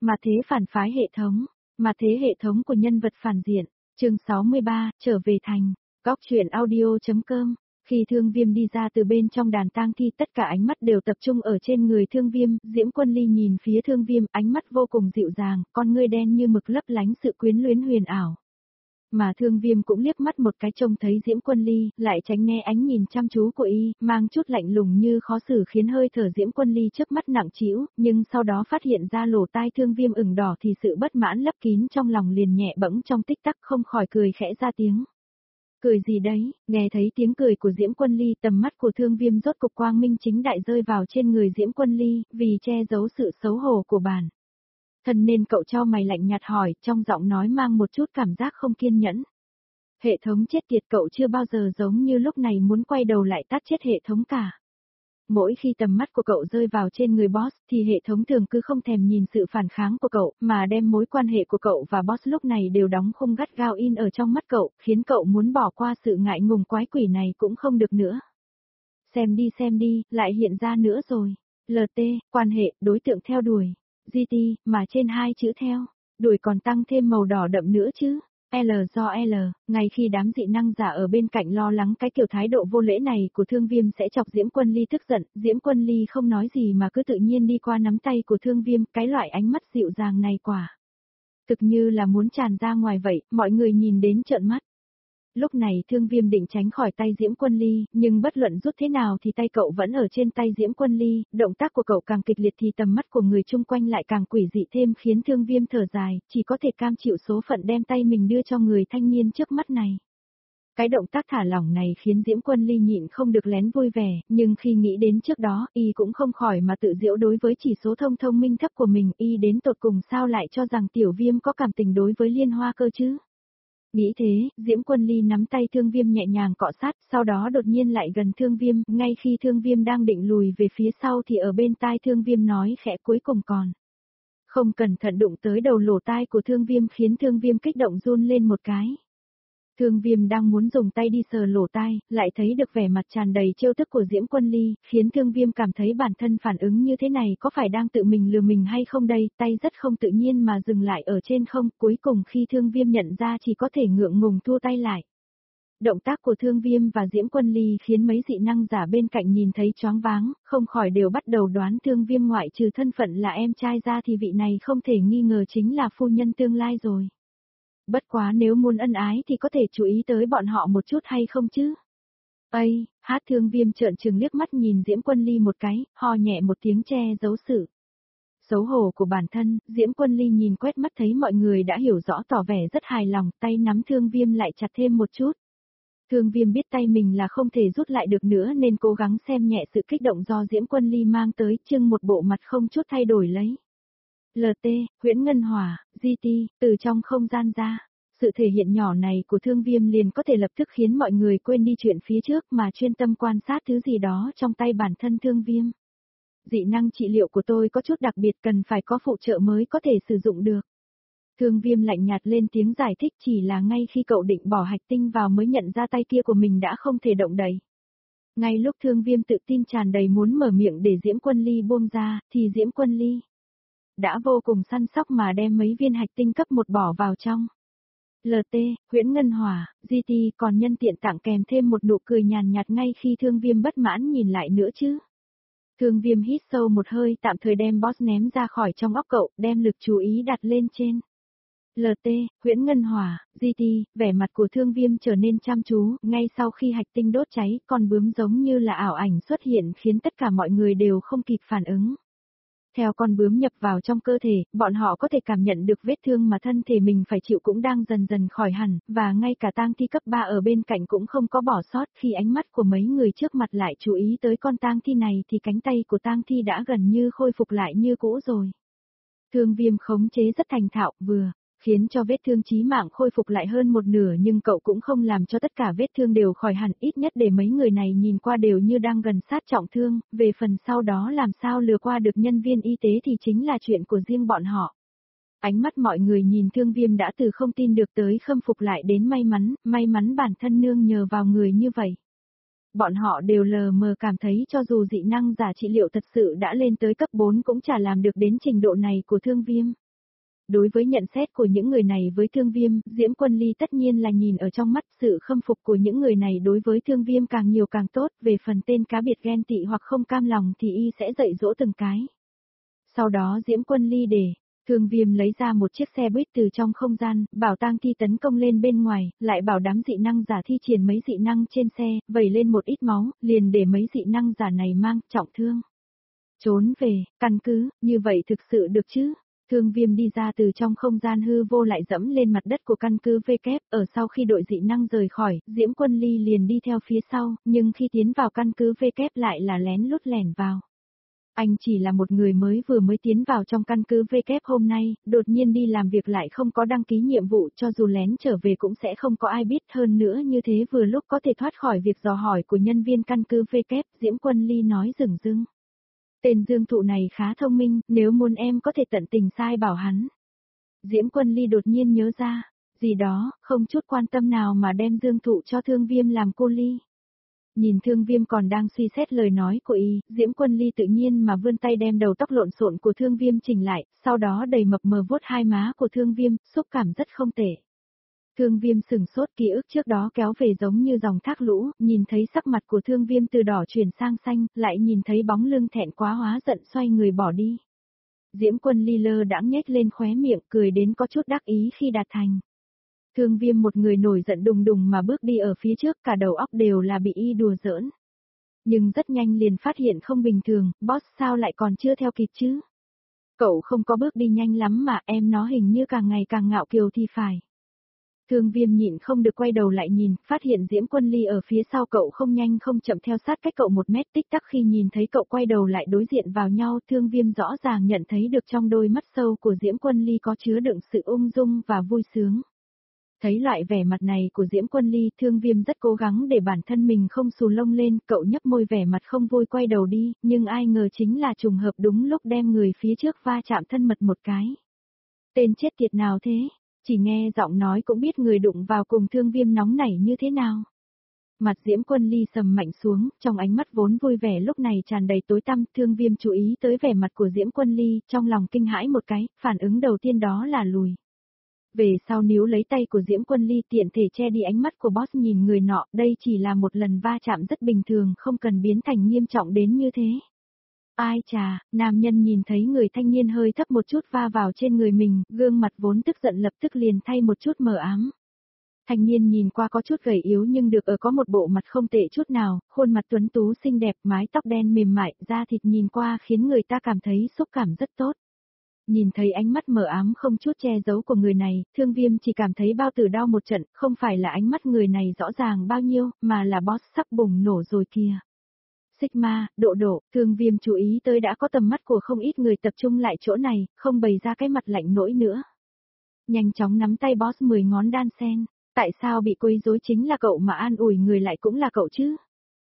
Mà thế phản phái hệ thống. Mà thế hệ thống của nhân vật phản diện. Chương 63, trở về thành. Góc truyện audio.com. Khi Thương Viêm đi ra từ bên trong đàn tang thi, tất cả ánh mắt đều tập trung ở trên người Thương Viêm. Diễm Quân Ly nhìn phía Thương Viêm, ánh mắt vô cùng dịu dàng, con ngươi đen như mực lấp lánh sự quyến luyến huyền ảo. Mà Thương Viêm cũng liếc mắt một cái trông thấy Diễm Quân Ly, lại tránh né ánh nhìn chăm chú của y, mang chút lạnh lùng như khó xử, khiến hơi thở Diễm Quân Ly trước mắt nặng trĩu, nhưng sau đó phát hiện ra lỗ tai Thương Viêm ửng đỏ thì sự bất mãn lấp kín trong lòng liền nhẹ bẫng trong tích tắc, không khỏi cười khẽ ra tiếng. Cười gì đấy? Nghe thấy tiếng cười của Diễm Quân Ly, tầm mắt của Thương Viêm rốt cục quang minh chính đại rơi vào trên người Diễm Quân Ly, vì che giấu sự xấu hổ của bản thân nên cậu cho mày lạnh nhạt hỏi, trong giọng nói mang một chút cảm giác không kiên nhẫn. Hệ thống chết tiệt, cậu chưa bao giờ giống như lúc này muốn quay đầu lại tát chết hệ thống cả. Mỗi khi tầm mắt của cậu rơi vào trên người boss thì hệ thống thường cứ không thèm nhìn sự phản kháng của cậu, mà đem mối quan hệ của cậu và boss lúc này đều đóng khung gắt gao in ở trong mắt cậu, khiến cậu muốn bỏ qua sự ngại ngùng quái quỷ này cũng không được nữa. Xem đi, lại hiện ra nữa rồi. LT, quan hệ, đối tượng theo đuổi. GT, mà trên hai chữ theo, đuổi còn tăng thêm màu đỏ đậm nữa chứ. L do L, ngay khi đám dị năng giả ở bên cạnh lo lắng cái kiểu thái độ vô lễ này của Thương Viêm sẽ chọc Diễm Quân Ly tức giận, Diễm Quân Ly không nói gì mà cứ tự nhiên đi qua nắm tay của Thương Viêm, cái loại ánh mắt dịu dàng này quả thực như là muốn tràn ra ngoài vậy, mọi người nhìn đến trợn mắt. Lúc này Thương Viêm định tránh khỏi tay Diễm Quân Ly, nhưng bất luận rút thế nào thì tay cậu vẫn ở trên tay Diễm Quân Ly, động tác của cậu càng kịch liệt thì tầm mắt của người chung quanh lại càng quỷ dị thêm, khiến Thương Viêm thở dài, chỉ có thể cam chịu số phận đem tay mình đưa cho người thanh niên trước mắt này. Cái động tác thả lỏng này khiến Diễm Quân Ly nhịn không được lén vui vẻ, nhưng khi nghĩ đến trước đó, y cũng không khỏi mà tự giễu đối với chỉ số thông minh thấp của mình, y đến tột cùng sao lại cho rằng Tiểu Viêm có cảm tình đối với Liên Hoa cơ chứ. Nghĩ thế, Diễm Quân Ly nắm tay Thương Viêm nhẹ nhàng cọ sát, sau đó đột nhiên lại gần Thương Viêm, ngay khi Thương Viêm đang định lùi về phía sau thì ở bên tai Thương Viêm nói khẽ cuối cùng còn không cẩn thận đụng tới đầu lỗ tai của Thương Viêm, khiến Thương Viêm kích động run lên một cái. Thương Viêm đang muốn dùng tay đi sờ lỗ tai, lại thấy được vẻ mặt tràn đầy trêu tức của Diễm Quân Ly, khiến Thương Viêm cảm thấy bản thân phản ứng như thế này có phải đang tự mình lừa mình hay không đây, tay rất không tự nhiên mà dừng lại ở trên không, cuối cùng khi Thương Viêm nhận ra chỉ có thể ngượng ngùng thua tay lại. Động tác của Thương Viêm và Diễm Quân Ly khiến mấy dị năng giả bên cạnh nhìn thấy choáng váng, không khỏi đều bắt đầu đoán Thương Viêm ngoại trừ thân phận là em trai ra thì vị này không thể nghi ngờ chính là phu nhân tương lai rồi. Bất quá nếu muốn ân ái thì có thể chú ý tới bọn họ một chút hay không chứ? Ây, Thương Viêm trợn trừng liếc mắt nhìn Diễm Quân Ly một cái, ho nhẹ một tiếng che giấu sự xấu hổ của bản thân, Diễm Quân Ly nhìn quét mắt thấy mọi người đã hiểu rõ tỏ vẻ rất hài lòng, tay nắm Thương Viêm lại chặt thêm một chút. Thương Viêm biết tay mình là không thể rút lại được nữa nên cố gắng xem nhẹ sự kích động do Diễm Quân Ly mang tới, trưng một bộ mặt không chút thay đổi lấy. LT, Huyễn Ngân Hỏa, GT, từ trong không gian ra. Sự thể hiện nhỏ này của Thương Viêm liền có thể lập tức khiến mọi người quên đi chuyện phía trước mà chuyên tâm quan sát thứ gì đó trong tay bản thân Thương Viêm. Dị năng trị liệu của tôi có chút đặc biệt, cần phải có phụ trợ mới có thể sử dụng được. Thương Viêm lạnh nhạt lên tiếng giải thích, chỉ là ngay khi cậu định bỏ hạch tinh vào mới nhận ra tay kia của mình đã không thể động đậy. Ngay lúc Thương Viêm tự tin tràn đầy muốn mở miệng để Diễm Quân Ly buông ra, thì Diễm Quân Ly đã vô cùng săn sóc mà đem mấy viên hạch tinh cấp 1 bỏ vào trong. LT, Huyễn Ngân Hỏa, GT còn nhân tiện tặng kèm thêm một nụ cười nhàn nhạt ngay khi Thương Viêm bất mãn nhìn lại nữa chứ. Thương Viêm hít sâu một hơi, tạm thời đem boss ném ra khỏi trong óc cậu, đem lực chú ý đặt lên trên. LT, Huyễn Ngân Hỏa, GT, vẻ mặt của Thương Viêm trở nên chăm chú, ngay sau khi hạch tinh đốt cháy, con bướm giống như là ảo ảnh xuất hiện khiến tất cả mọi người đều không kịp phản ứng. Theo con bướm nhập vào trong cơ thể, bọn họ có thể cảm nhận được vết thương mà thân thể mình phải chịu cũng đang dần dần khỏi hẳn, và ngay cả tang thi cấp 3 ở bên cạnh cũng không có bỏ sót. Khi ánh mắt của mấy người trước mặt lại chú ý tới con tang thi này thì cánh tay của tang thi đã gần như khôi phục lại như cũ rồi. Thương Viêm khống chế rất thành thạo, vừa khiến cho vết thương chí mạng khôi phục lại hơn một nửa, nhưng cậu cũng không làm cho tất cả vết thương đều khỏi hẳn, ít nhất để mấy người này nhìn qua đều như đang gần sát trọng thương, về phần sau đó làm sao lừa qua được nhân viên y tế thì chính là chuyện của riêng bọn họ. Ánh mắt mọi người nhìn Thương Viêm đã từ không tin được tới khâm phục lại đến may mắn bản thân nương nhờ vào người như vậy. Bọn họ đều lờ mờ cảm thấy cho dù dị năng giả trị liệu thật sự đã lên tới cấp 4 cũng chả làm được đến trình độ này của Thương Viêm. Đối với nhận xét của những người này với Thương Viêm, Diễm Quân Ly tất nhiên là nhìn ở trong mắt, sự khâm phục của những người này đối với Thương Viêm càng nhiều càng tốt, về phần tên cá biệt ghen tị hoặc không cam lòng thì y sẽ dạy dỗ từng cái. Sau đó Diễm Quân Ly để Thương Viêm lấy ra một chiếc xe buýt từ trong không gian, bảo tang thi tấn công lên bên ngoài, lại bảo đám dị năng giả thi triển mấy dị năng trên xe, vẩy lên một ít máu, liền để mấy dị năng giả này mang trọng thương. Trốn về, căn cứ, như vậy thực sự được chứ? Thương Viêm đi ra từ trong không gian hư vô lại dẫm lên mặt đất của căn cứ VK, ở sau khi đội dị năng rời khỏi, Diễm Quân Ly liền đi theo phía sau, nhưng khi tiến vào căn cứ VK lại là lén lút lẻn vào. Anh chỉ là một người vừa mới tiến vào trong căn cứ VK hôm nay, đột nhiên đi làm việc lại không có đăng ký nhiệm vụ, cho dù lén trở về cũng sẽ không có ai biết, hơn nữa như thế vừa lúc có thể thoát khỏi việc dò hỏi của nhân viên căn cứ VK, Diễm Quân Ly nói dửng dưng. Tên Dương Thụ này khá thông minh, nếu muốn em có thể tận tình sai bảo hắn. Diễm Quân Ly đột nhiên nhớ ra, gì đó, không chút quan tâm nào mà đem Dương Thụ cho Thương Viêm làm cô Ly. Nhìn Thương Viêm còn đang suy xét lời nói của y, Diễm Quân Ly tự nhiên mà vươn tay đem đầu tóc lộn xộn của Thương Viêm chỉnh lại, sau đó đầy mập mờ vuốt hai má của Thương Viêm, xúc cảm rất không tệ. Thương Viêm sừng sốt, ký ức trước đó kéo về giống như dòng thác lũ, nhìn thấy sắc mặt của Thương Viêm từ đỏ chuyển sang xanh, lại nhìn thấy bóng lưng thẹn quá hóa giận xoay người bỏ đi. Diễm Quân Ly lơ đãng nhếch lên khóe miệng, cười đến có chút đắc ý khi đạt thành. Thương Viêm một người nổi giận đùng đùng mà bước đi ở phía trước, cả đầu óc đều là bị y đùa giỡn. Nhưng rất nhanh liền phát hiện không bình thường, boss sao lại còn chưa theo kịp chứ? Cậu không có bước đi nhanh lắm mà, em nó hình như càng ngày càng ngạo kiều thì phải. Thương Viêm nhịn không được quay đầu lại nhìn, phát hiện Diễm Quân Ly ở phía sau cậu không nhanh không chậm theo sát cách cậu 1 mét, tích tắc khi nhìn thấy cậu quay đầu lại đối diện vào nhau, Thương Viêm rõ ràng nhận thấy được trong đôi mắt sâu của Diễm Quân Ly có chứa đựng sự ung dung và vui sướng. Thấy loại vẻ mặt này của Diễm Quân Ly, Thương Viêm rất cố gắng để bản thân mình không xù lông lên, cậu nhấp môi vẻ mặt không vui quay đầu đi, nhưng ai ngờ chính là trùng hợp đúng lúc đem người phía trước va chạm thân mật một cái. Tên chết tiệt nào thế? Chỉ nghe giọng nói cũng biết người đụng vào cùng Thương Viêm nóng nảy như thế nào. Mặt Diễm Quân Ly sầm mạnh xuống, trong ánh mắt vốn vui vẻ lúc này tràn đầy tối tăm, Thương Viêm chú ý tới vẻ mặt của Diễm Quân Ly, trong lòng kinh hãi một cái, phản ứng đầu tiên đó là lùi. Về sau níu lấy tay của Diễm Quân Ly tiện thể che đi ánh mắt của boss nhìn người nọ, đây chỉ là một lần va chạm rất bình thường, không cần biến thành nghiêm trọng đến như thế. Ai chà, nam nhân nhìn thấy người thanh niên hơi thấp một chút va vào trên người mình, gương mặt vốn tức giận lập tức liền thay một chút mờ ám. Thanh niên nhìn qua có chút gầy yếu nhưng được ở có một bộ mặt không tệ chút nào, khuôn mặt tuấn tú xinh đẹp, mái tóc đen mềm mại, da thịt nhìn qua khiến người ta cảm thấy xúc cảm rất tốt. Nhìn thấy ánh mắt mờ ám không chút che giấu của người này, Thương Viêm chỉ cảm thấy bao tử đau một trận, không phải là ánh mắt người này rõ ràng bao nhiêu, mà là boss sắp bùng nổ rồi kìa. Sigma, Độ, Thương Viêm chú ý tới đã có tầm mắt của không ít người tập trung lại chỗ này, không bày ra cái mặt lạnh nỗi nữa. Nhanh chóng nắm tay boss 10 ngón đan sen, tại sao bị quấy rối chính là cậu mà an ủi người lại cũng là cậu chứ?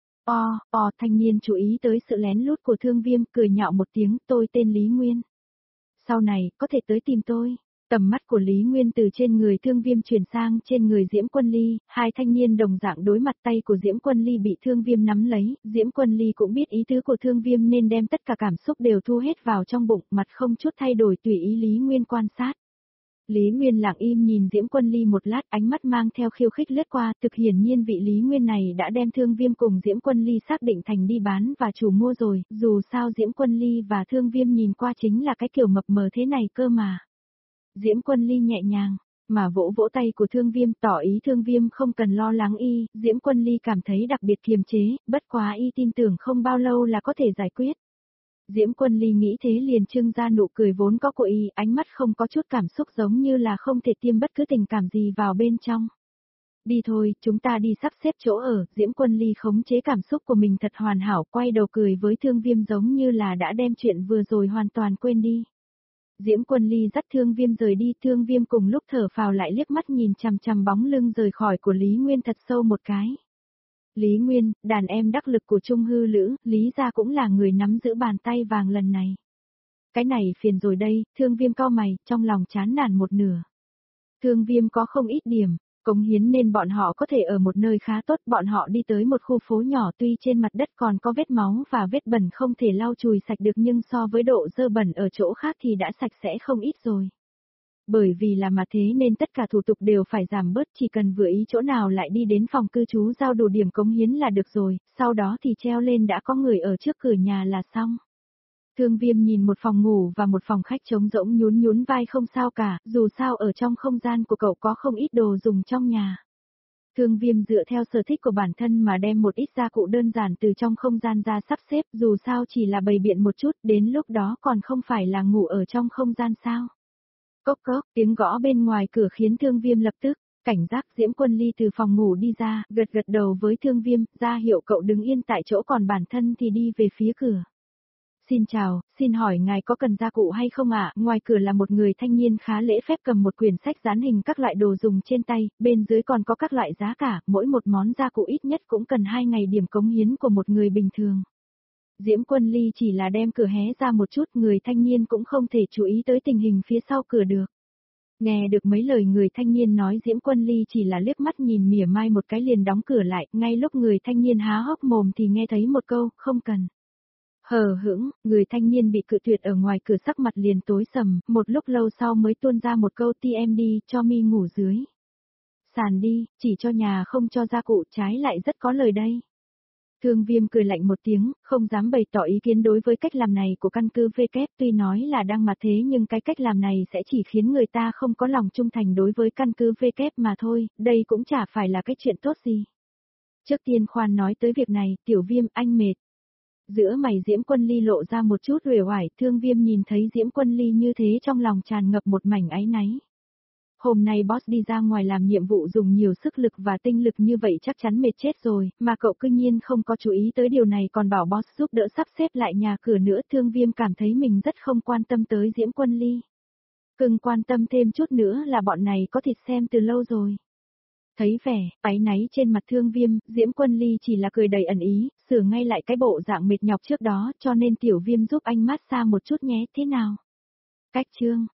Thanh niên chú ý tới sự lén lút của Thương Viêm, cười nhạo một tiếng, tôi tên Lý Nguyên. Sau này, có thể tới tìm tôi. Tầm mắt của Lý Nguyên từ trên người Thương Viêm chuyển sang trên người Diễm Quân Ly, hai thanh niên đồng dạng đối mặt, tay của Diễm Quân Ly bị Thương Viêm nắm lấy, Diễm Quân Ly cũng biết ý tứ của Thương Viêm nên đem tất cả cảm xúc đều thu hết vào trong bụng, mặt không chút thay đổi tùy ý Lý Nguyên quan sát. Lý Nguyên lặng im nhìn Diễm Quân Ly một lát, ánh mắt mang theo khiêu khích lướt qua, thực hiển nhiên vị Lý Nguyên này đã đem Thương Viêm cùng Diễm Quân Ly xác định thành đi bán và chủ mua rồi, dù sao Diễm Quân Ly và Thương Viêm nhìn qua chính là cái kiểu mập mờ thế này cơ mà. Diễm Quân Ly nhẹ nhàng, mà vỗ vỗ tay của Thương Viêm tỏ ý Thương Viêm không cần lo lắng y, Diễm Quân Ly cảm thấy đặc biệt kiềm chế, bất quá y tin tưởng không bao lâu là có thể giải quyết. Diễm Quân Ly nghĩ thế liền trưng ra nụ cười vốn có của y, ánh mắt không có chút cảm xúc giống như là không thể tiêm bất cứ tình cảm gì vào bên trong. Đi thôi, chúng ta đi sắp xếp chỗ ở, Diễm Quân Ly khống chế cảm xúc của mình thật hoàn hảo, quay đầu cười với Thương Viêm giống như là đã đem chuyện vừa rồi hoàn toàn quên đi. Diễm Quân Ly dắt Thương Viêm rời đi, Thương Viêm cùng lúc thở phào lại liếc mắt nhìn chằm chằm bóng lưng rời khỏi của Lý Nguyên thật sâu một cái. Lý Nguyên, đàn em đắc lực của Trung Hư Lữ, Lý gia cũng là người nắm giữ bàn tay vàng lần này. Cái này phiền rồi đây, Thương Viêm cau mày, trong lòng chán nản một nửa. Thương Viêm có không ít điểm, cống hiến nên bọn họ có thể ở một nơi khá tốt, bọn họ đi tới một khu phố nhỏ tuy trên mặt đất còn có vết máu và vết bẩn không thể lau chùi sạch được nhưng so với độ dơ bẩn ở chỗ khác thì đã sạch sẽ không ít rồi. Bởi vì là mà thế nên tất cả thủ tục đều phải giảm bớt, chỉ cần vừa ý chỗ nào lại đi đến phòng cư trú giao đủ điểm cống hiến là được rồi, sau đó thì treo lên đã có người ở trước cửa nhà là xong. Thương Viêm nhìn một phòng ngủ và một phòng khách trống rỗng nhún nhún vai không sao cả, dù sao ở trong không gian của cậu có không ít đồ dùng trong nhà. Thương Viêm dựa theo sở thích của bản thân mà đem một ít gia cụ đơn giản từ trong không gian ra sắp xếp, dù sao chỉ là bày biện một chút, đến lúc đó còn không phải là ngủ ở trong không gian sao. Cốc cốc, tiếng gõ bên ngoài cửa khiến Thương Viêm lập tức cảnh giác. Diễm Quân Ly từ phòng ngủ đi ra, gật gật đầu với Thương Viêm, ra hiệu cậu đứng yên tại chỗ còn bản thân thì đi về phía cửa. Xin chào, xin hỏi ngài có cần gia cụ hay không ạ? Ngoài cửa là một người thanh niên khá lễ phép cầm một quyển sách dán hình các loại đồ dùng trên tay, bên dưới còn có các loại giá cả, mỗi một món gia cụ ít nhất cũng cần 2 ngày điểm cống hiến của một người bình thường. Diễm Quân Ly chỉ là đem cửa hé ra một chút, người thanh niên cũng không thể chú ý tới tình hình phía sau cửa được. Nghe được mấy lời người thanh niên nói, Diễm Quân Ly chỉ là liếc mắt nhìn mỉa mai một cái liền đóng cửa lại, ngay lúc người thanh niên há hốc mồm thì nghe thấy một câu, không cần. Hờ hững, người thanh niên bị cự tuyệt ở ngoài cửa sắc mặt liền tối sầm, một lúc lâu sau mới tuôn ra một câu ti em đi, cho mi ngủ dưới. Sàn đi, chỉ cho nhà không cho gia cụ, trái lại rất có lời đây. Thương Viêm cười lạnh một tiếng, không dám bày tỏ ý kiến đối với cách làm này của căn cứ VK, tuy nói là đang mà thế nhưng cái cách làm này sẽ chỉ khiến người ta không có lòng trung thành đối với căn cứ VK mà thôi, đây cũng chả phải là cái chuyện tốt gì. Trước tiên khoan nói tới việc này, Tiểu Viêm anh mệt. Giữa mày Diễm Quân Ly lộ ra một chút uể oải, Thương Viêm nhìn thấy Diễm Quân Ly như thế trong lòng tràn ngập một mảnh áy náy. Hôm nay boss đi ra ngoài làm nhiệm vụ dùng nhiều sức lực và tinh lực như vậy chắc chắn mệt chết rồi, mà cậu cư nhiên không có chú ý tới điều này còn bảo boss giúp đỡ sắp xếp lại nhà cửa nữa. Thương Viêm cảm thấy mình rất không quan tâm tới Diễm Quân Ly. Cần quan tâm thêm chút nữa là bọn này có thịt xem từ lâu rồi. Thấy vẻ áy náy trên mặt Thương Viêm, Diễm Quân Ly chỉ là cười đầy ẩn ý, sửa ngay lại cái bộ dạng mệt nhọc trước đó, cho nên Tiểu Viêm giúp anh mát xa một chút nhé, thế nào? Cách chương